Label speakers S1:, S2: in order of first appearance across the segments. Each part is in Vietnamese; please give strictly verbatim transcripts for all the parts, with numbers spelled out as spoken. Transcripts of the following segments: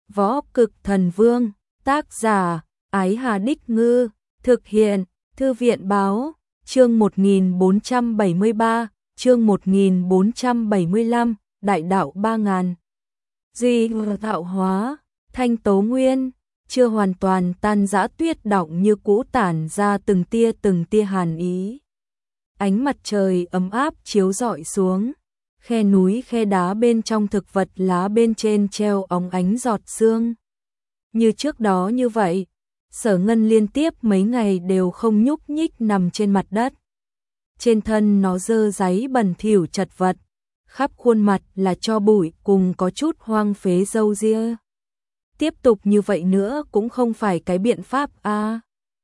S1: Võ Cực Thần Vương, tác giả, Ái Hà Đích Ngư, thực hiện, Thư viện Báo, chương một nghìn bốn trăm bảy mươi ba, chương một nghìn bốn trăm bảy mươi lăm, Đại đạo ba ngàn. Duy tạo hóa, Thanh Tố Nguyên, chưa hoàn động tan rã tuyết động như cũ tản ra từng tia từng tia hàn ý. Ánh mặt trời ấm áp chiếu rọi xuống, khe núi khe đá bên trong thực vật lá bên trên treo óng ánh giọt sương. Như trước đó như vậy, Sở Ngân liên tiếp mấy ngày đều không nhúc nhích nằm trên mặt đất. Trên thân nó dơ dáy bẩn thỉu chật vật, khắp khuôn mặt là tro bụi cùng có chút hoang phế râu ria. Tiếp tục như vậy nữa cũng không phải cái biện pháp a. À.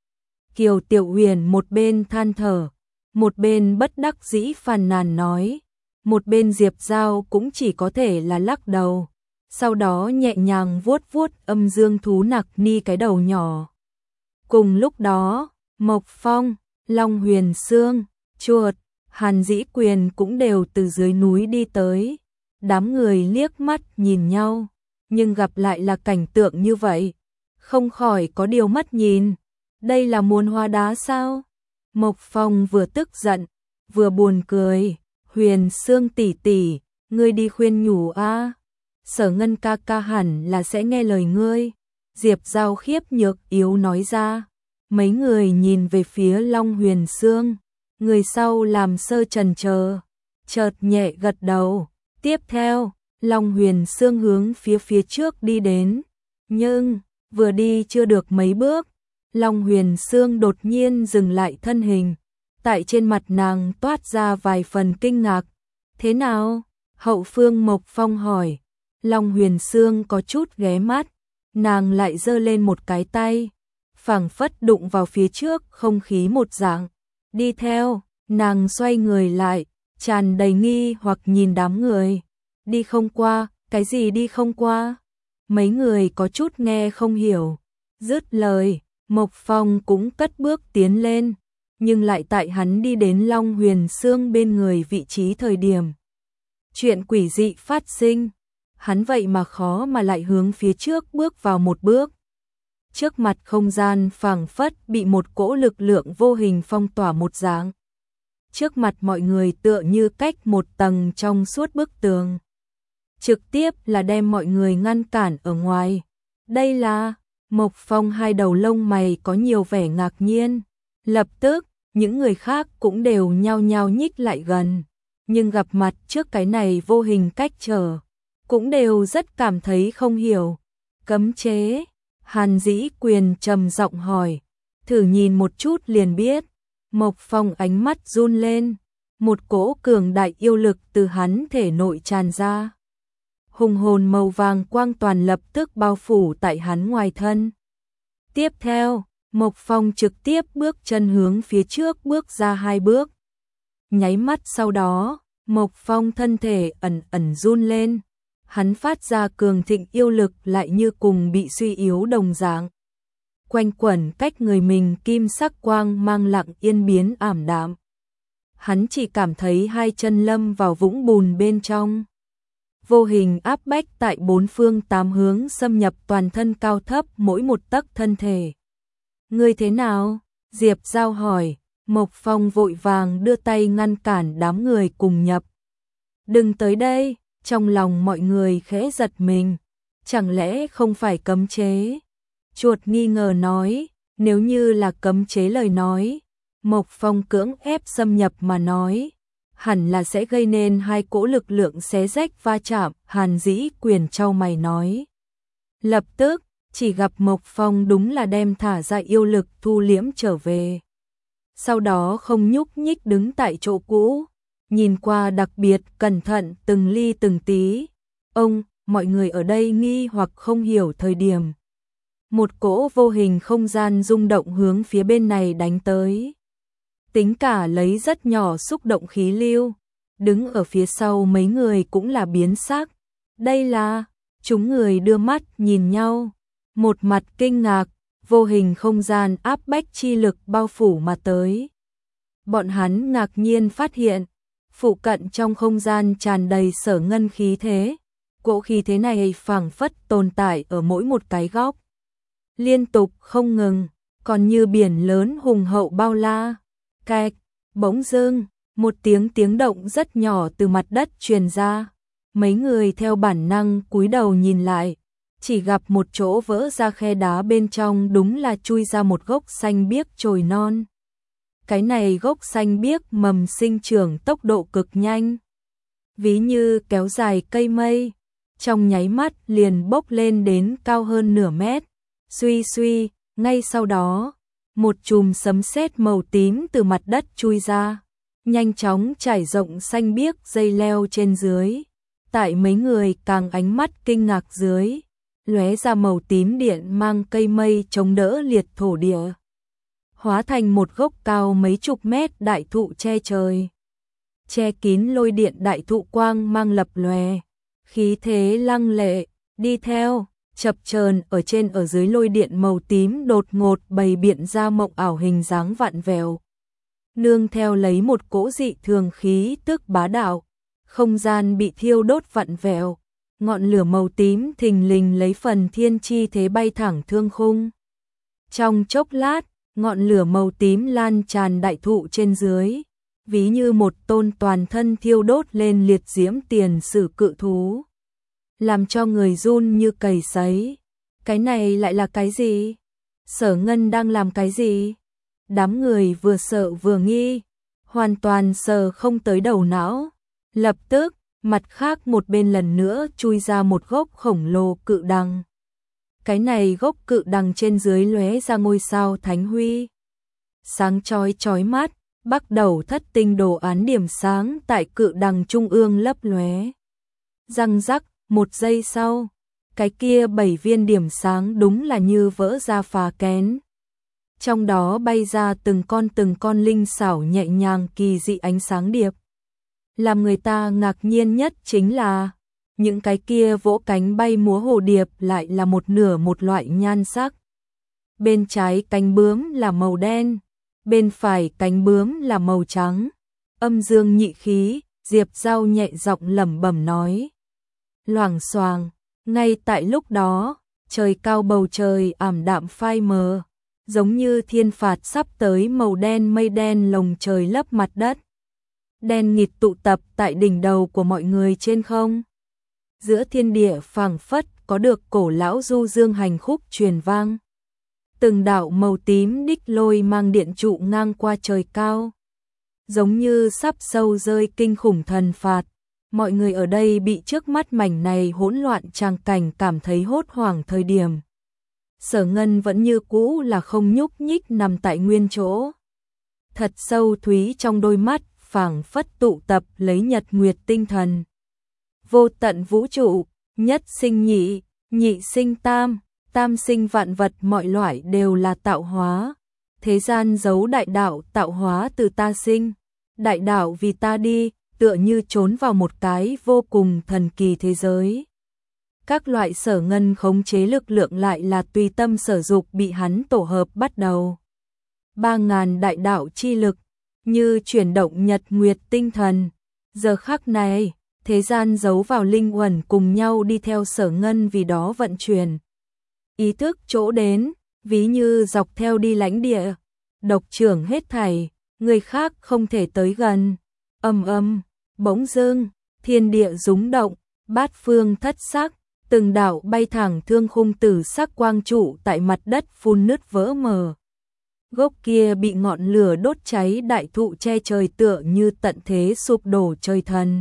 S1: Kiều Tiểu Huyền một bên than thở, một bên bất đắc dĩ phàn nàn nói, một bên Diệp Giao cũng chỉ có thể là lắc đầu, sau đó nhẹ nhàng vuốt vuốt âm dương thú nặc ni cái đầu nhỏ. Cùng lúc đó, Mộc Phong, Long Huyền Sương, Chuột, Hàn Dĩ Quyền cũng đều từ dưới núi đi tới. Đám người liếc mắt nhìn nhau, nhưng gặp lại là cảnh tượng như vậy, không khỏi có điều mất nhìn. Đây là muôn hoa đá sao? Mộc Phong vừa tức giận, vừa buồn cười. Huyền Sương tỷ tỷ, ngươi đi khuyên nhủ a. Sở Ngân ca ca hẳn là sẽ nghe lời ngươi. Diệp Giao khiếp nhược yếu nói ra. Mấy người nhìn về phía Long Huyền Sương, người sau làm sơ chần chờ, chợt nhẹ gật đầu. Tiếp theo, Long Huyền Sương hướng phía phía trước đi đến, nhưng vừa đi chưa được mấy bước, Long Huyền Sương đột nhiên dừng lại thân hình. Tại trên mặt nàng toát ra vài phần kinh ngạc. Thế nào? Hậu phương Mộc Phong hỏi. Long Huyền Sương có chút ghé mắt, nàng lại giơ lên một cái tay, phảng phất đụng vào phía trước không khí một dạng. Đi theo, nàng xoay người lại, tràn đầy nghi hoặc nhìn đám người. Đi không qua, cái gì đi không qua? Mấy người có chút nghe không hiểu. Dứt lời, Mộc Phong cũng cất bước tiến lên, nhưng lại tại hắn đi đến Long Huyền Sương bên người vị trí thời điểm chuyện quỷ dị phát sinh, hắn vậy mà khó mà lại hướng phía trước bước vào một bước. Trước mặt không gian phảng phất bị một cỗ lực lượng vô hình phong tỏa một dạng. Trước mặt mọi người tựa như cách một tầng trong suốt bức tường, trực tiếp là đem mọi người ngăn cản ở ngoài. Đây là... Mộc Phong hai đầu lông mày có nhiều vẻ ngạc nhiên. Lập tức, những người khác cũng đều nhao nhao nhích lại gần, nhưng gặp mặt trước cái này vô hình cách trở, cũng đều rất cảm thấy không hiểu. Cấm chế? Hàn Dĩ Quyền trầm giọng hỏi. Thử nhìn một chút liền biết. Mộc Phong ánh mắt run lên, một cỗ cường đại yêu lực từ hắn thể nội tràn ra. Hùng hồn màu vàng quang toàn lập tức bao phủ tại hắn ngoài thân. Tiếp theo, Mộc Phong trực tiếp bước chân hướng phía trước bước ra hai bước. Nháy mắt sau đó, Mộc Phong thân thể ẩn ẩn run lên. Hắn phát ra cường thịnh yêu lực lại như cùng bị suy yếu đồng dạng. Quanh quẩn cách người mình kim sắc quang mang lặng yên biến ảm đạm. Hắn chỉ cảm thấy hai chân lâm vào vũng bùn bên trong. Vô hình áp bách tại bốn phương tám hướng xâm nhập toàn thân cao thấp mỗi một tấc thân thể. Ngươi thế nào? Diệp Giao hỏi. Mộc Phong vội vàng đưa tay ngăn cản đám người cùng nhập. Đừng tới đây, trong lòng mọi người khẽ giật mình. Chẳng lẽ không phải cấm chế? Chuột nghi ngờ nói, nếu như là cấm chế lời nói, Mộc Phong cưỡng ép xâm nhập mà nói, hẳn là sẽ gây nên hai cỗ lực lượng xé rách va chạm. Hàn Dĩ Quyền trao mày nói. Lập tức, chỉ gặp Mộc Phong đúng là đem thả ra yêu lực thu liễm trở về. Sau đó không nhúc nhích đứng tại chỗ cũ, nhìn qua đặc biệt cẩn thận từng ly từng tí. Ông, mọi người ở đây nghi hoặc không hiểu thời điểm. Một cỗ vô hình không gian rung động hướng phía bên này đánh tới. Tính cả lấy rất nhỏ xúc động khí lưu, đứng ở phía sau mấy người cũng là biến sắc. Đây là... Chúng người đưa mắt nhìn nhau, một mặt kinh ngạc, vô hình không gian áp bách chi lực bao phủ mà tới. Bọn hắn ngạc nhiên phát hiện, phụ cận trong không gian tràn đầy Sở Ngân khí thế, Cỗ khí thế này phảng phất tồn tại ở mỗi một cái góc, liên tục không ngừng, còn như biển lớn hùng hậu bao la. Cạch, bỗng dưng, một tiếng tiếng động rất nhỏ từ mặt đất truyền ra. Mấy người theo bản năng cúi đầu nhìn lại, chỉ gặp một chỗ vỡ ra khe đá, bên trong đúng là chui ra một gốc xanh biếc chồi non. Cái này gốc xanh biếc mầm sinh trưởng tốc độ cực nhanh, ví như kéo dài cây mây, trong nháy mắt liền bốc lên đến cao hơn nửa mét. Suy suy, ngay sau đó, một chùm sấm sét màu tím từ mặt đất chui ra, nhanh chóng trải rộng xanh biếc dây leo trên dưới. Tại mấy người càng ánh mắt kinh ngạc dưới, lóe ra màu tím điện mang cây mây chống đỡ liệt thổ địa, hóa thành một gốc cao mấy chục mét đại thụ che trời, che kín lôi điện đại thụ quang mang lập lòe, khí thế lăng lệ, đi theo, chập chờn ở trên ở dưới lôi điện màu tím đột ngột bày biện ra mộng ảo hình dáng vặn vẹo, nương theo lấy một cỗ dị thường khí tức bá đạo, không gian bị thiêu đốt vặn vẹo, ngọn lửa màu tím thình lình lấy phần thiên chi thế bay thẳng thương khung. Trong chốc lát, ngọn lửa màu tím lan tràn đại thụ trên dưới, ví như một tôn toàn thân thiêu đốt lên liệt diễm tiền sử cự thú, làm cho người run như cầy sấy. Cái này lại là cái gì? Sở Ngân đang làm cái gì? Đám người vừa sợ vừa nghi, hoàn toàn sờ không tới đầu não. Lập tức, mặt khác một bên lần nữa chui ra một gốc khổng lồ cự đằng. Cái này gốc cự đằng trên dưới lóe ra ngôi sao thánh huy, sáng chói chói mắt, bắt đầu thất tinh đồ án điểm sáng tại cự đằng trung ương lấp lóe. Răng rắc, một giây sau, cái kia bảy viên điểm sáng đúng là như vỡ ra phá kén. Trong đó bay ra từng con từng con linh xảo nhẹ nhàng kỳ dị ánh sáng điệp. Làm người ta ngạc nhiên nhất chính là, những cái kia vỗ cánh bay múa hồ điệp lại là một nửa một loại nhan sắc. Bên trái cánh bướm là màu đen, bên phải cánh bướm là màu trắng. Âm dương nhị khí, Diệp Giao nhẹ giọng lẩm bẩm nói. Loảng xoàng, ngay tại lúc đó, trời cao bầu trời ảm đạm phai mờ, giống như thiên phạt sắp tới, màu đen mây đen lồng trời lấp mặt đất. Đen nghịt tụ tập tại đỉnh đầu của mọi người trên không. Giữa thiên địa phảng phất có được cổ lão du dương hành khúc truyền vang. Từng đạo màu tím đích lôi mang điện trụ ngang qua trời cao, giống như sắp sâu rơi kinh khủng thần phạt. Mọi người ở đây bị trước mắt mảnh này hỗn loạn tràng cảnh cảm thấy hốt hoảng thời điểm. Sở Ngân vẫn như cũ là không nhúc nhích nằm tại nguyên chỗ. Thật sâu thúy trong đôi mắt phảng phất tụ tập lấy nhật nguyệt tinh thần. Vô tận vũ trụ, nhất sinh nhị, nhị sinh tam, tam sinh vạn vật, mọi loại đều là tạo hóa. Thế gian giấu đại đạo, tạo hóa từ ta sinh, đại đạo vì ta đi, tựa như trốn vào một cái vô cùng thần kỳ thế giới. Các loại Sở Ngân khống chế lực lượng lại là tùy tâm sở dục bị hắn tổ hợp bắt đầu. Ba ngàn đại đạo chi lực, như chuyển động nhật nguyệt tinh thần. Giờ khắc này, thế gian giấu vào linh uẩn cùng nhau đi theo Sở Ngân vì đó vận chuyển. Ý thức chỗ đến, ví như dọc theo đi lãnh địa, độc trưởng hết thảy, người khác không thể tới gần. Âm âm, bỗng dưng, thiên địa rúng động, bát phương thất sắc, từng đạo bay thẳng thương khung tử sắc quang trụ tại mặt đất phun nứt vỡ mờ. Gốc kia bị ngọn lửa đốt cháy đại thụ che trời tựa như tận thế sụp đổ trời thần.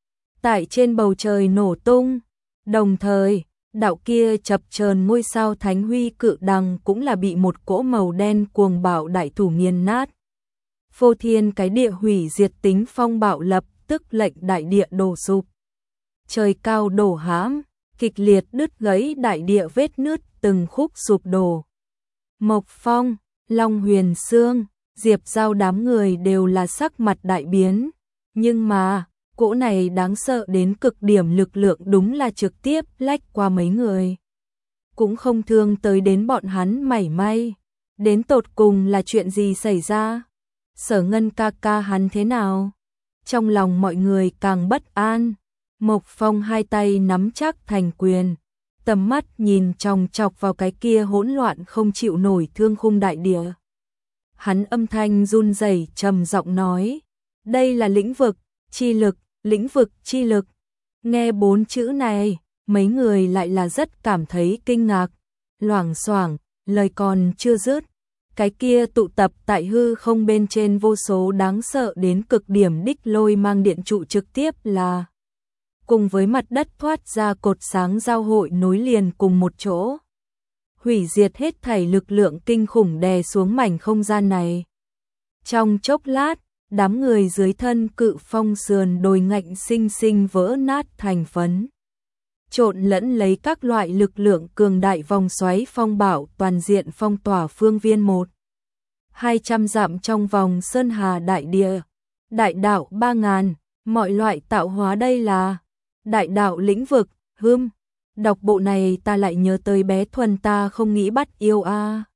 S1: Tại trên bầu trời nổ tung, đồng thời, đạo kia chập chờn ngôi sao thánh huy cự đằng cũng là bị một cỗ màu đen cuồng bạo đại thủ nghiền nát. Phô thiên cái địa hủy diệt tính phong bạo lập tức lệnh đại địa đổ sụp. Trời cao đổ hãm, kịch liệt đứt gãy đại địa vết nứt từng khúc sụp đổ. Mộc Phong, Long Huyền Sương, Diệp Giao đám người đều là sắc mặt đại biến. Nhưng mà, cỗ này đáng sợ đến cực điểm lực lượng đúng là trực tiếp lách qua mấy người. Cũng không thương tới đến bọn hắn mảy may. Đến tột cùng là chuyện gì xảy ra? Sở Ngân ca ca hắn thế nào? Trong lòng mọi người càng bất an. Mộc Phong hai tay nắm chắc thành quyền, tầm mắt nhìn chòng chọc vào cái kia hỗn loạn không chịu nổi thương khung đại địa. Hắn âm thanh run rẩy trầm giọng nói, đây là lĩnh vực, chi lực, lĩnh vực, chi lực. Nghe bốn chữ này, mấy người lại là rất cảm thấy kinh ngạc, loảng xoảng, lời còn chưa dứt. Cái kia tụ tập tại hư không bên trên vô số đáng sợ đến cực điểm đích lôi mang điện trụ trực tiếp là cùng với mặt đất thoát ra cột sáng giao hội nối liền cùng một chỗ. Hủy diệt hết thảy lực lượng kinh khủng đè xuống mảnh không gian này. Trong chốc lát, đám người dưới thân cự phong sườn đồi ngạnh sinh sinh vỡ nát thành phấn. Trộn lẫn lấy các loại lực lượng cường đại vòng xoáy phong bạo toàn diện phong tỏa phương viên một. hai trăm dặm trong vòng sơn hà đại địa. Đại đạo ba ngàn, mọi loại tạo hóa đây là đại đạo lĩnh vực, hưm. Đọc bộ này ta lại nhớ tới bé Thuần ta không nghĩ bắt yêu a. À.